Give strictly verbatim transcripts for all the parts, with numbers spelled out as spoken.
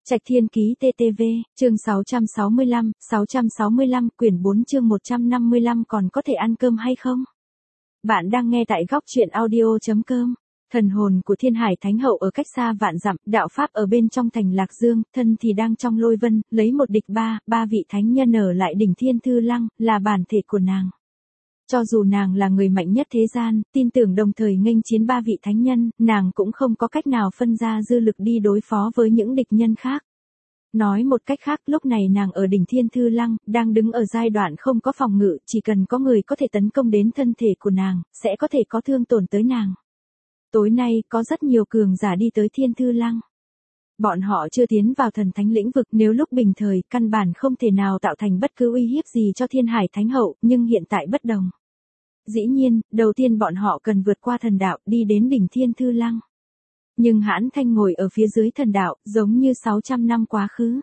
Trạch Thiên Ký tê tê vê, chương sáu trăm sáu mươi lăm, sáu trăm sáu mươi lăm, quyển bốn chương một trăm năm mươi lăm còn có thể ăn cơm hay không? Bạn đang nghe tại góc truyện audio.com. Thần hồn của Thiên Hải Thánh Hậu ở cách xa vạn dặm, đạo pháp ở bên trong thành Lạc Dương, thân thì đang trong lôi vân, lấy một địch ba, ba vị thánh nhân ở lại đỉnh Thiên Thư Lăng, là bản thể của nàng. Cho dù nàng là người mạnh nhất thế gian, tin tưởng đồng thời nghênh chiến ba vị thánh nhân, nàng cũng không có cách nào phân ra dư lực đi đối phó với những địch nhân khác. Nói một cách khác, lúc này nàng ở đỉnh Thiên Thư Lăng, đang đứng ở giai đoạn không có phòng ngự, chỉ cần có người có thể tấn công đến thân thể của nàng, sẽ có thể có thương tổn tới nàng. Tối nay, có rất nhiều cường giả đi tới Thiên Thư Lăng. Bọn họ chưa tiến vào thần thánh lĩnh vực, nếu lúc bình thời, căn bản không thể nào tạo thành bất cứ uy hiếp gì cho Thiên Hải Thánh Hậu, nhưng hiện tại bất đồng. Dĩ nhiên, đầu tiên bọn họ cần vượt qua thần đạo, đi đến đỉnh Thiên Thư Lăng. Nhưng Hãn Thanh ngồi ở phía dưới thần đạo, giống như sáu trăm năm quá khứ.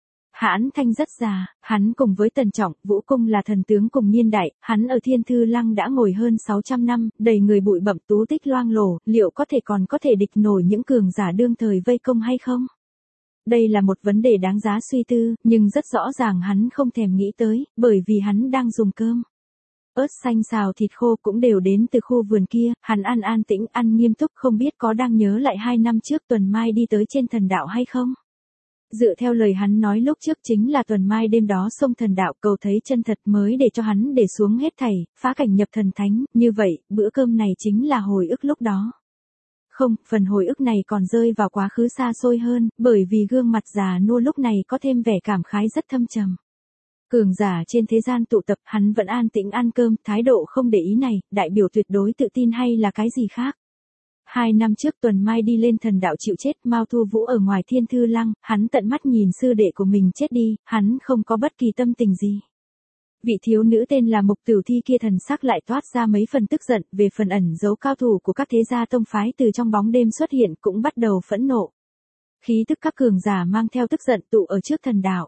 Hãn Thanh rất già, hắn cùng với Tần Trọng, Vũ Cung là thần tướng cùng niên đại, hắn ở Thiên Thư Lăng đã ngồi hơn sáu trăm năm, đầy người bụi bặm tú tích loang lổ, liệu có thể còn có thể địch nổi những cường giả đương thời vây công hay không? Đây là một vấn đề đáng giá suy tư, nhưng rất rõ ràng hắn không thèm nghĩ tới, bởi vì hắn đang dùng cơm. Ớt xanh xào thịt khô cũng đều đến từ khu vườn kia, hắn ăn an tĩnh, ăn nghiêm túc, không biết có đang nhớ lại hai năm trước Tuần Mai đi tới trên thần đạo hay không? Dựa theo lời hắn nói lúc trước chính là Tuần Mai đêm đó xông thần đạo cầu thấy chân thật mới để cho hắn để xuống hết thảy, phá cảnh nhập thần thánh, như vậy, bữa cơm này chính là hồi ức lúc đó. Không, phần hồi ức này còn rơi vào quá khứ xa xôi hơn, bởi vì gương mặt già nua lúc này có thêm vẻ cảm khái rất thâm trầm. Cường giả trên thế gian tụ tập, hắn vẫn an tĩnh ăn cơm, thái độ không để ý này, đại biểu tuyệt đối tự tin hay là cái gì khác. Hai năm trước Tuần Mai đi lên thần đạo chịu chết, Mao Thu Vũ ở ngoài Thiên Thư Lăng, hắn tận mắt nhìn sư đệ của mình chết đi, hắn không có bất kỳ tâm tình gì. Vị thiếu nữ tên là Mục Tửu Thi kia thần sắc lại toát ra mấy phần tức giận, về phần ẩn giấu cao thủ của các thế gia tông phái từ trong bóng đêm xuất hiện cũng bắt đầu phẫn nộ. Khí tức các cường giả mang theo tức giận tụ ở trước thần đạo.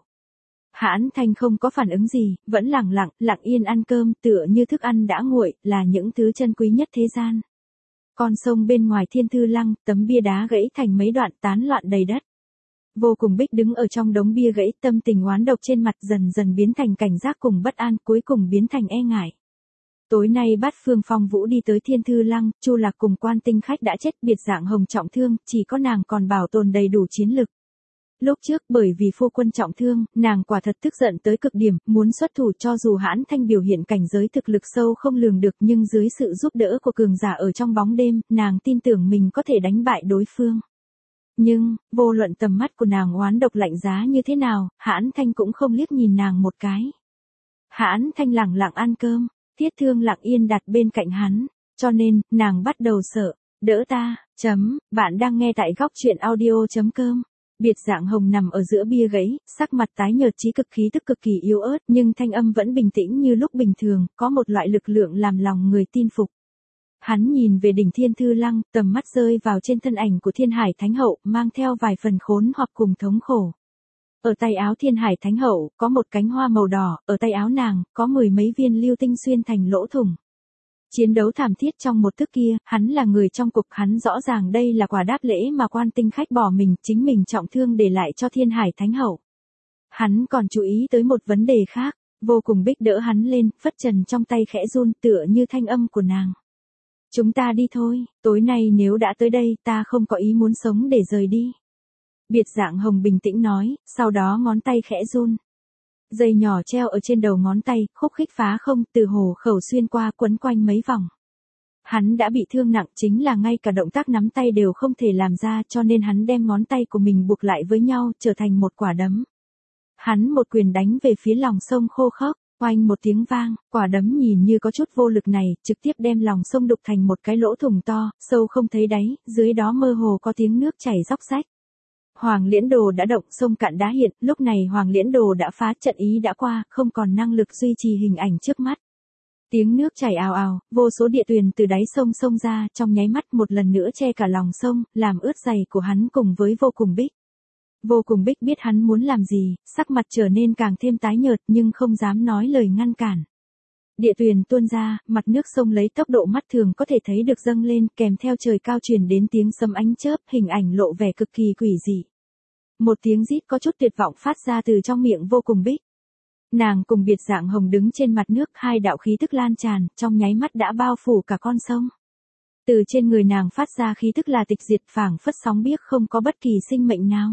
Hãn Thanh không có phản ứng gì, vẫn lặng lặng, lặng yên ăn cơm, tựa như thức ăn đã nguội, là những thứ chân quý nhất thế gian. Con sông bên ngoài Thiên Thư Lăng, tấm bia đá gãy thành mấy đoạn tán loạn đầy đất. Vô Cùng Bích đứng ở trong đống bia gãy, tâm tình oán độc trên mặt dần dần biến thành cảnh giác cùng bất an, cuối cùng biến thành e ngại. Tối nay Bát Phương Phong Vũ đi tới Thiên Thư Lăng, Chu Lạc cùng Quan Tinh Khách đã chết, Biệt Dạng Hồng trọng thương, chỉ có nàng còn bảo tồn đầy đủ chiến lực. Lúc trước bởi vì phu quân trọng thương, nàng quả thật tức giận tới cực điểm, muốn xuất thủ cho dù Hãn Thanh biểu hiện cảnh giới thực lực sâu không lường được, nhưng dưới sự giúp đỡ của cường giả ở trong bóng đêm, nàng tin tưởng mình có thể đánh bại đối phương. Nhưng, vô luận tầm mắt của nàng oán độc lạnh giá như thế nào, Hãn Thanh cũng không liếc nhìn nàng một cái. Hãn Thanh lặng lặng ăn cơm, Thiết Thương lặng yên đặt bên cạnh hắn, cho nên, nàng bắt đầu sợ, đỡ ta, chấm, bạn đang nghe tại góc truyện audio.com. Biệt Dạng Hồng nằm ở giữa bia gãy, sắc mặt tái nhợt chí cực, khí tức cực kỳ yếu ớt, nhưng thanh âm vẫn bình tĩnh như lúc bình thường, có một loại lực lượng làm lòng người tin phục. Hắn nhìn về đỉnh Thiên Thư Lăng, tầm mắt rơi vào trên thân ảnh của Thiên Hải Thánh Hậu, mang theo vài phần khốn hoặc cùng thống khổ. Ở tay áo Thiên Hải Thánh Hậu, có một cánh hoa màu đỏ, ở tay áo nàng, có mười mấy viên lưu tinh xuyên thành lỗ thủng. Chiến đấu thảm thiết trong một thức kia, hắn là người trong cuộc, hắn rõ ràng đây là quả đáp lễ mà Quan Tinh Khách bỏ mình, chính mình trọng thương để lại cho Thiên Hải Thánh Hậu. Hắn còn chú ý tới một vấn đề khác, Vô Cùng Bích đỡ hắn lên, phất trần trong tay khẽ run tựa như thanh âm của nàng. Chúng ta đi thôi, tối nay nếu đã tới đây, ta không có ý muốn sống để rời đi. Biệt Dạng Hồng bình tĩnh nói, sau đó ngón tay khẽ run. Dây nhỏ treo ở trên đầu ngón tay, khúc khích phá không, từ hồ khẩu xuyên qua quấn quanh mấy vòng. Hắn đã bị thương nặng, chính là ngay cả động tác nắm tay đều không thể làm ra, cho nên hắn đem ngón tay của mình buộc lại với nhau, trở thành một quả đấm. Hắn một quyền đánh về phía lòng sông khô khốc, oanh một tiếng vang, quả đấm nhìn như có chút vô lực này, trực tiếp đem lòng sông đục thành một cái lỗ thủng to, sâu không thấy đáy, dưới đó mơ hồ có tiếng nước chảy róc rách. Hoàng Liễn Đồ đã động, sông cạn đã hiện, lúc này Hoàng Liễn Đồ đã phá, trận ý đã qua, không còn năng lực duy trì hình ảnh trước mắt. Tiếng nước chảy ào ào, vô số địa tuyền từ đáy sông xông ra, trong nháy mắt một lần nữa che cả lòng sông, làm ướt giày của hắn cùng với Vô Cùng Bích. Vô Cùng Bích biết hắn muốn làm gì, sắc mặt trở nên càng thêm tái nhợt nhưng không dám nói lời ngăn cản. Địa tuyền tuôn ra, mặt nước sông lấy tốc độ mắt thường có thể thấy được dâng lên, kèm theo trời cao truyền đến tiếng sấm ánh chớp, hình ảnh lộ vẻ cực kỳ quỷ dị. Một tiếng rít có chút tuyệt vọng phát ra từ trong miệng Vô Cùng Bích. Nàng cùng Biệt Dạng Hồng đứng trên mặt nước, hai đạo khí tức lan tràn, trong nháy mắt đã bao phủ cả con sông. Từ trên người nàng phát ra khí tức là tịch diệt, phảng phất sóng biếc không có bất kỳ sinh mệnh nào.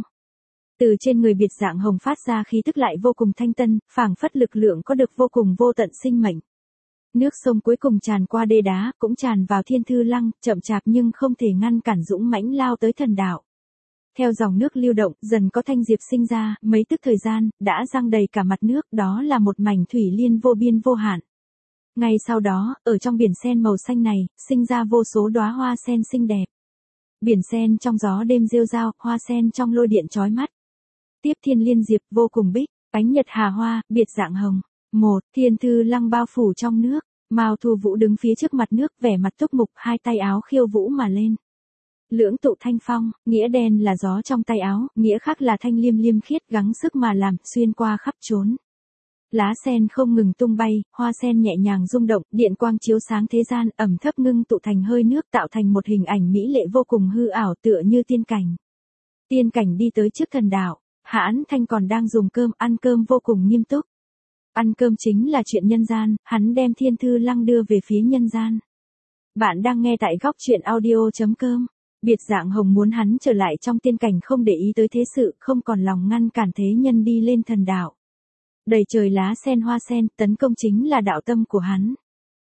Từ trên người Biệt Dạng Hồng phát ra khí tức lại vô cùng thanh tân, phảng phất lực lượng có được vô cùng vô tận sinh mệnh. Nước sông cuối cùng tràn qua đê đá, cũng tràn vào Thiên Thư Lăng, chậm chạp nhưng không thể ngăn cản dũng mãnh lao tới thần đạo. Theo dòng nước lưu động, dần có thanh diệp sinh ra, mấy tức thời gian, đã giăng đầy cả mặt nước, đó là một mảnh thủy liên vô biên vô hạn. Ngay sau đó, ở trong biển sen màu xanh này, sinh ra vô số đóa hoa sen xinh đẹp. Biển sen trong gió đêm rêu rao, hoa sen trong lôi điện chói mắt. Tiếp Thiên Liên Diệp, Vô Cùng Bích, Ánh Nhật Hà Hoa, Biệt Dạng Hồng. Một, Thiên Thư Lăng bao phủ trong nước, Mao Thu Vũ đứng phía trước mặt nước, vẻ mặt túc mục, hai tay áo khiêu vũ mà lên. Lưỡng tụ thanh phong, nghĩa đen là gió trong tay áo, nghĩa khác là thanh liêm liêm khiết, gắng sức mà làm, xuyên qua khắp trốn. Lá sen không ngừng tung bay, hoa sen nhẹ nhàng rung động, điện quang chiếu sáng thế gian, ẩm thấp ngưng tụ thành hơi nước, tạo thành một hình ảnh mỹ lệ vô cùng hư ảo, tựa như tiên cảnh. Tiên cảnh đi tới trước thần đạo, Hãn Thanh còn đang dùng cơm, ăn cơm vô cùng nghiêm túc. Ăn cơm chính là chuyện nhân gian, hắn đem Thiên Thư Lăng đưa về phía nhân gian. Bạn đang nghe tại góc truyện audio chấm com. Biệt Dạng Hồng muốn hắn trở lại trong tiên cảnh, không để ý tới thế sự, không còn lòng ngăn cản thế nhân đi lên thần đạo. Đầy trời lá sen hoa sen, tấn công chính là đạo tâm của hắn.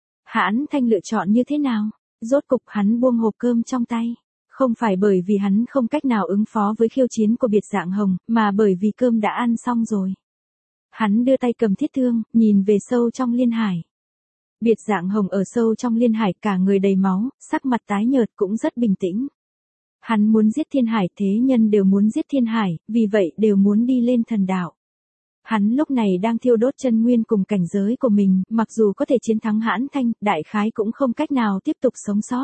Hãn Thanh lựa chọn như thế nào? Rốt cục hắn buông hộp cơm trong tay. Không phải bởi vì hắn không cách nào ứng phó với khiêu chiến của Biệt Dạng Hồng, mà bởi vì cơm đã ăn xong rồi. Hắn đưa tay cầm thiết thương, nhìn về sâu trong liên hải. Biệt Dạng Hồng ở sâu trong liên hải, cả người đầy máu, sắc mặt tái nhợt, cũng rất bình tĩnh. Hắn muốn giết thiên hải, thế nhân đều muốn giết thiên hải, vì vậy đều muốn đi lên thần đạo. Hắn lúc này đang thiêu đốt chân nguyên cùng cảnh giới của mình, mặc dù có thể chiến thắng Hãn Thanh, đại khái cũng không cách nào tiếp tục sống sót.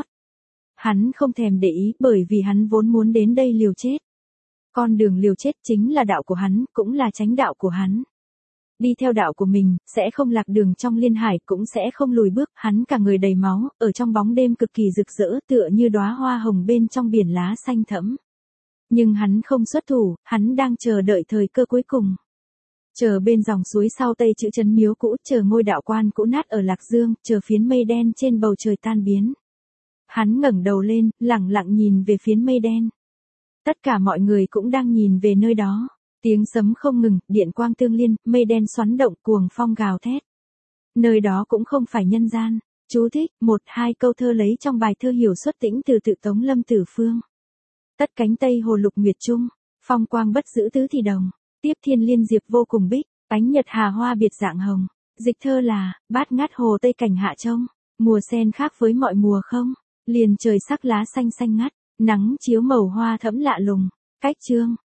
Hắn không thèm để ý, bởi vì hắn vốn muốn đến đây liều chết. Con đường liều chết chính là đạo của hắn, cũng là chánh đạo của hắn. Đi theo đạo của mình, sẽ không lạc đường trong liên hải, cũng sẽ không lùi bước, hắn cả người đầy máu, ở trong bóng đêm cực kỳ rực rỡ, tựa như đóa hoa hồng bên trong biển lá xanh thẫm. Nhưng hắn không xuất thủ, hắn đang chờ đợi thời cơ cuối cùng. Chờ bên dòng suối sau Tây chữ trấn miếu cũ, chờ ngôi đạo quan cũ nát ở Lạc Dương, chờ phiến mây đen trên bầu trời tan biến. Hắn ngẩng đầu lên, lẳng lặng nhìn về phiến mây đen. Tất cả mọi người cũng đang nhìn về nơi đó. Tiếng sấm không ngừng, điện quang tương liên, mây đen xoắn động, cuồng phong gào thét. Nơi đó cũng không phải nhân gian. Chú thích, một hai câu thơ lấy trong bài thơ Hiểu Xuất Tĩnh từ Tự Tống Lâm Tử Phương. Tất cánh Tây Hồ Lục Nguyệt Trung, phong quang bất giữ tứ thì đồng. Tiếp Thiên Liên Diệp Vô Cùng Bích, Ánh Nhật Hà Hoa Biệt Dạng Hồng. Dịch thơ là, bát ngát hồ Tây cảnh hạ trông. Mùa sen khác với mọi mùa không. Liền trời sắc lá xanh xanh ngắt, nắng chiếu màu hoa thẫm lạ lùng. Cách chương.